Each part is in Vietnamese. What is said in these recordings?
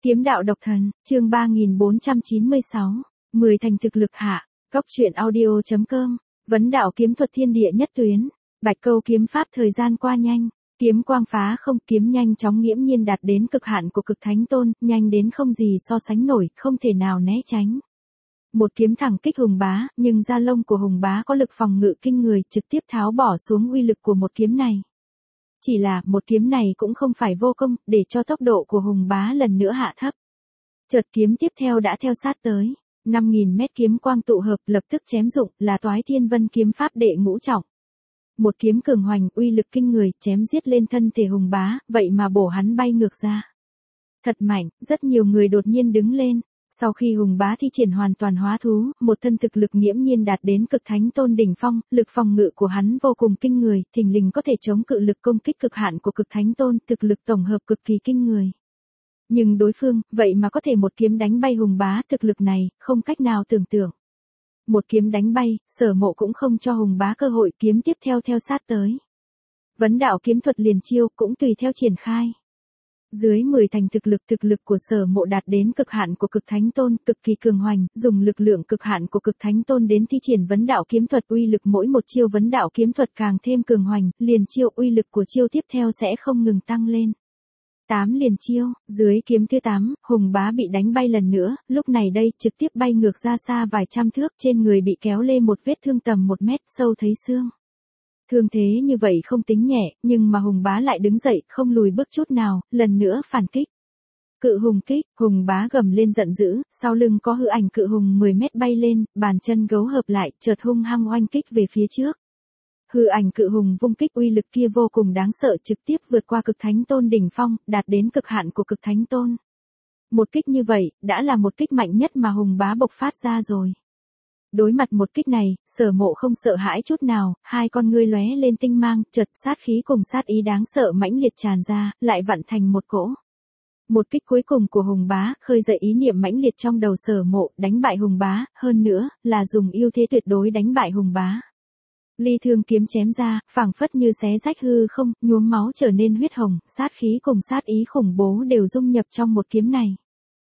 Kiếm đạo độc thần, chương 3496, 10 thành thực lực hạ, Cóc truyện audio.com, vấn đạo kiếm thuật thiên địa nhất tuyến, Bạch Câu kiếm pháp thời gian qua nhanh, kiếm quang phá không, kiếm nhanh chóng nghiễm nhiên đạt đến cực hạn của cực thánh tôn, nhanh đến không gì so sánh nổi, không thể nào né tránh. Một kiếm thẳng kích Hùng Bá, nhưng da lông của Hùng Bá có lực phòng ngự kinh người, trực tiếp tháo bỏ xuống uy lực của một kiếm này. Chỉ là, một kiếm này cũng không phải vô công, để cho tốc độ của Hùng Bá lần nữa hạ thấp. Chợt kiếm tiếp theo đã theo sát tới, 5.000 mét kiếm quang tụ hợp lập tức chém dụng, là Toái Thiên Vân kiếm pháp đệ ngũ trọng. Một kiếm cường hoành, uy lực kinh người, chém giết lên thân thể Hùng Bá, vậy mà bổ hắn bay ngược ra. Thật mạnh, rất nhiều người đột nhiên đứng lên. Sau khi Hùng Bá thi triển hoàn toàn hóa thú, một thân thực lực nghiễm nhiên đạt đến cực thánh tôn đỉnh phong, lực phòng ngự của hắn vô cùng kinh người, thình lình có thể chống cự lực công kích cực hạn của cực thánh tôn, thực lực tổng hợp cực kỳ kinh người. Nhưng đối phương, vậy mà có thể một kiếm đánh bay Hùng Bá, thực lực này, không cách nào tưởng tượng. Một kiếm đánh bay, Sở Mộ cũng không cho Hùng Bá cơ hội, kiếm tiếp theo theo sát tới. Vấn đạo kiếm thuật liền chiêu cũng tùy theo triển khai. Dưới 10 thành thực lực của Sở Mộ đạt đến cực hạn của cực thánh tôn, cực kỳ cường hoành, dùng lực lượng cực hạn của cực thánh tôn đến thi triển vấn đạo kiếm thuật, uy lực mỗi một chiêu vấn đạo kiếm thuật càng thêm cường hoành, liền chiêu uy lực của chiêu tiếp theo sẽ không ngừng tăng lên. 8 liền chiêu, dưới kiếm thứ 8, Hùng Bá bị đánh bay lần nữa, lúc này đây trực tiếp bay ngược ra xa vài trăm thước, trên người bị kéo lê một vết thương tầm 1 mét, sâu thấy xương. Thương thế như vậy không tính nhẹ, nhưng mà Hùng Bá lại đứng dậy, không lùi bước chút nào, lần nữa phản kích. Cự hùng kích, Hùng Bá gầm lên giận dữ, sau lưng có hư ảnh cự hùng 10 mét bay lên, bàn chân gấu hợp lại, chợt hung hăng oanh kích về phía trước. Hư ảnh cự hùng vung kích uy lực kia vô cùng đáng sợ, trực tiếp vượt qua cực thánh tôn đỉnh phong, đạt đến cực hạn của cực thánh tôn. Một kích như vậy, đã là một kích mạnh nhất mà Hùng Bá bộc phát ra rồi. Đối mặt một kích này, Sở Mộ không sợ hãi chút nào, hai con ngươi lóe lên tinh mang, chợt sát khí cùng sát ý đáng sợ mãnh liệt tràn ra, lại vặn thành một cỗ. Một kích cuối cùng của Hùng Bá, khơi dậy ý niệm mãnh liệt trong đầu Sở Mộ, đánh bại Hùng Bá, hơn nữa, là dùng ưu thế tuyệt đối đánh bại Hùng Bá. Ly thương kiếm chém ra, phảng phất như xé rách hư không, nhuốm máu trở nên huyết hồng, sát khí cùng sát ý khủng bố đều dung nhập trong một kiếm này.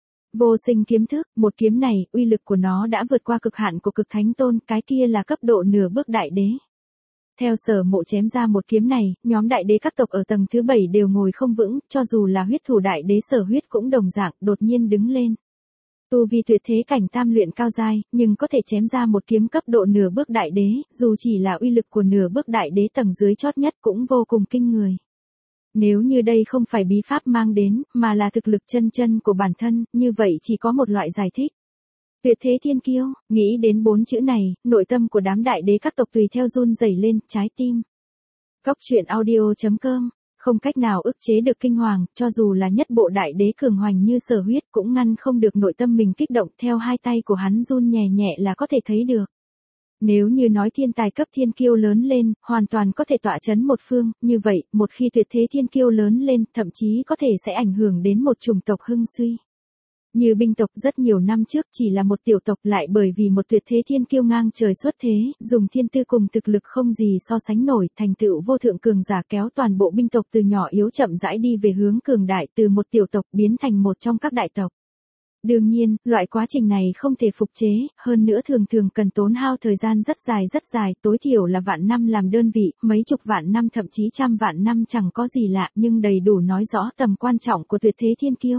Vô sinh kiếm thức, một kiếm này, uy lực của nó đã vượt qua cực hạn của cực thánh tôn, cái kia là cấp độ nửa bước đại đế. Theo Sở Mộ chém ra một kiếm này, nhóm đại đế các tộc ở tầng thứ 7 đều ngồi không vững, cho dù là huyết thủ đại đế Sở Huyết cũng đồng dạng, đột nhiên đứng lên. Tu vi tuyệt thế cảnh tam luyện cao giai, nhưng có thể chém ra một kiếm cấp độ nửa bước đại đế, dù chỉ là uy lực của nửa bước đại đế tầng dưới chót nhất cũng vô cùng kinh người. Nếu như đây không phải bí pháp mang đến, mà là thực lực chân của bản thân, như vậy chỉ có một loại giải thích. Tuyệt thế thiên kiêu, nghĩ đến 4 chữ này, nội tâm của đám đại đế các tộc tùy theo run rẩy lên, trái tim. Cóc truyện audio.com, không cách nào ức chế được kinh hoàng, cho dù là nhất bộ đại đế cường hoành như Sở Huyết cũng ngăn không được nội tâm mình kích động, theo hai tay của hắn run nhẹ nhẹ là có thể thấy được. Nếu như nói thiên tài cấp thiên kiêu lớn lên, hoàn toàn có thể tọa chấn một phương, như vậy, một khi tuyệt thế thiên kiêu lớn lên, thậm chí có thể sẽ ảnh hưởng đến một chủng tộc hưng suy. Như Binh tộc rất nhiều năm trước chỉ là một tiểu tộc, lại bởi vì một tuyệt thế thiên kiêu ngang trời xuất thế, dùng thiên tư cùng thực lực không gì so sánh nổi, thành tựu vô thượng cường giả kéo toàn bộ Binh tộc từ nhỏ yếu chậm rãi đi về hướng cường đại, từ một tiểu tộc biến thành một trong các đại tộc. Đương nhiên, loại quá trình này không thể phục chế, hơn nữa thường cần tốn hao thời gian rất dài, tối thiểu là vạn năm làm đơn vị, mấy chục vạn năm thậm chí trăm vạn năm chẳng có gì lạ, nhưng đầy đủ nói rõ tầm quan trọng của tuyệt thế thiên kiêu.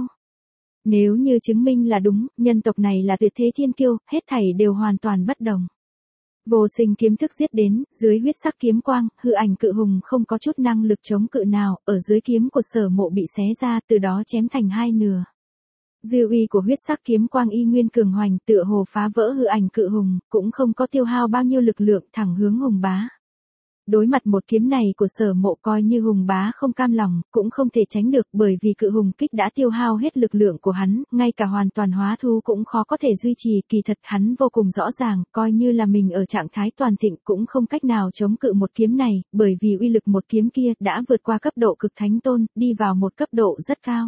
Nếu như chứng minh là đúng, nhân tộc này là tuyệt thế thiên kiêu, hết thảy đều hoàn toàn bất đồng. Vô sinh kiếm thức giết đến, dưới huyết sắc kiếm quang, hư ảnh cự hùng không có chút năng lực chống cự nào, ở dưới kiếm của Sở Mộ bị xé ra, từ đó chém thành hai nửa. Dư uy của huyết sắc kiếm quang y nguyên cường hoành, tựa hồ phá vỡ hư ảnh cự hùng, cũng không có tiêu hao bao nhiêu lực lượng, thẳng hướng Hùng Bá. Đối mặt một kiếm này của Sở Mộ, coi như Hùng Bá không cam lòng, cũng không thể tránh được, bởi vì cự hùng kích đã tiêu hao hết lực lượng của hắn, ngay cả hoàn toàn hóa thú cũng khó có thể duy trì, kỳ thật hắn vô cùng rõ ràng, coi như là mình ở trạng thái toàn thịnh cũng không cách nào chống cự một kiếm này, bởi vì uy lực một kiếm kia đã vượt qua cấp độ cực thánh tôn, đi vào một cấp độ rất cao.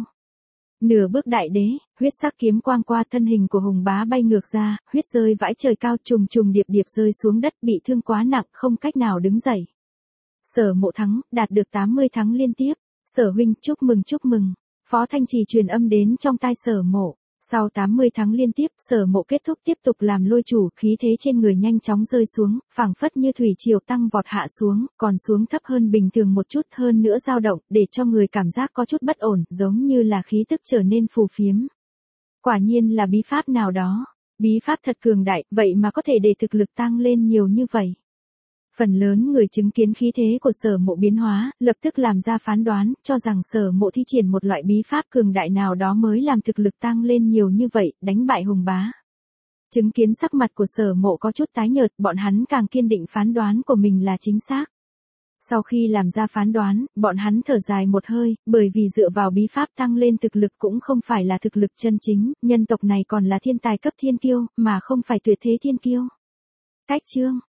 Nửa bước đại đế, huyết sắc kiếm quang qua thân hình của Hùng Bá bay ngược ra, huyết rơi vãi trời cao, trùng điệp rơi xuống đất, bị thương quá nặng, không cách nào đứng dậy. Sở Mộ thắng, đạt được 80 thắng liên tiếp. Sở huynh chúc mừng. Phó Thanh Trì truyền âm đến trong tai Sở Mộ. Sau 80 tháng liên tiếp, Sở Mộ kết thúc tiếp tục làm lôi chủ, khí thế trên người nhanh chóng rơi xuống, phảng phất như thủy triều tăng vọt hạ xuống, còn xuống thấp hơn bình thường một chút, hơn nữa dao động, để cho người cảm giác có chút bất ổn, giống như là khí tức trở nên phù phiếm. Quả nhiên là bí pháp nào đó. Bí pháp thật cường đại, vậy mà có thể để thực lực tăng lên nhiều như vậy. Phần lớn người chứng kiến khí thế của Sở Mộ biến hóa, lập tức làm ra phán đoán, cho rằng Sở Mộ thi triển một loại bí pháp cường đại nào đó mới làm thực lực tăng lên nhiều như vậy, đánh bại Hùng Bá. Chứng kiến sắc mặt của Sở Mộ có chút tái nhợt, bọn hắn càng kiên định phán đoán của mình là chính xác. Sau khi làm ra phán đoán, bọn hắn thở dài một hơi, bởi vì dựa vào bí pháp tăng lên thực lực cũng không phải là thực lực chân chính, nhân tộc này còn là thiên tài cấp thiên kiêu, mà không phải tuyệt thế thiên kiêu. Cách chương